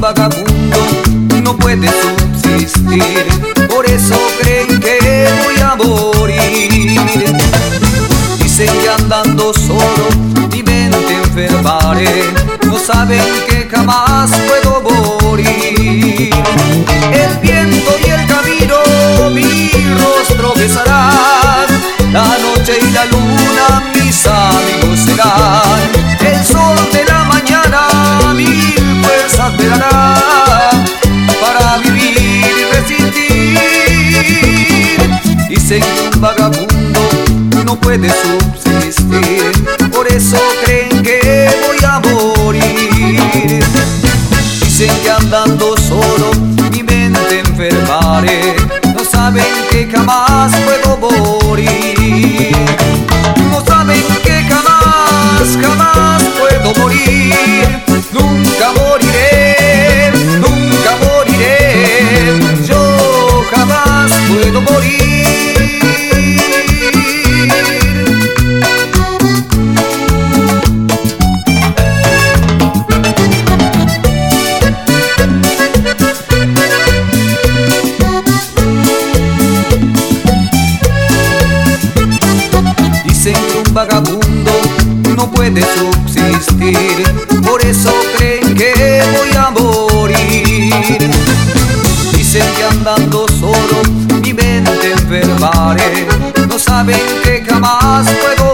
vagabundo no puede subsistir, por eso creen que voy a morir. Dicen que andando solo mi mente enfermaré, no saben que jamás puedo morir. El viento y el camino mi rostro besarán, la noche y la luna mis amigos serán. El sol de la mañana mil fuerzas me dará para vivir y resistir. Dicen que un vagabundo no puede subsistir, por eso creen que voy a morir. Dicen que andando solo mi mente enfermaré, no saben que jamás puedo morir. No saben que jamás, jamás puedo morir. Nunca moriré, nunca moriré. Yo jamás puedo morir. Dicen que un vagabundo no puede subsistir, por eso creen que voy a morir. Dicen que andando solo mi mente enfermaré, no saben que jamás puedo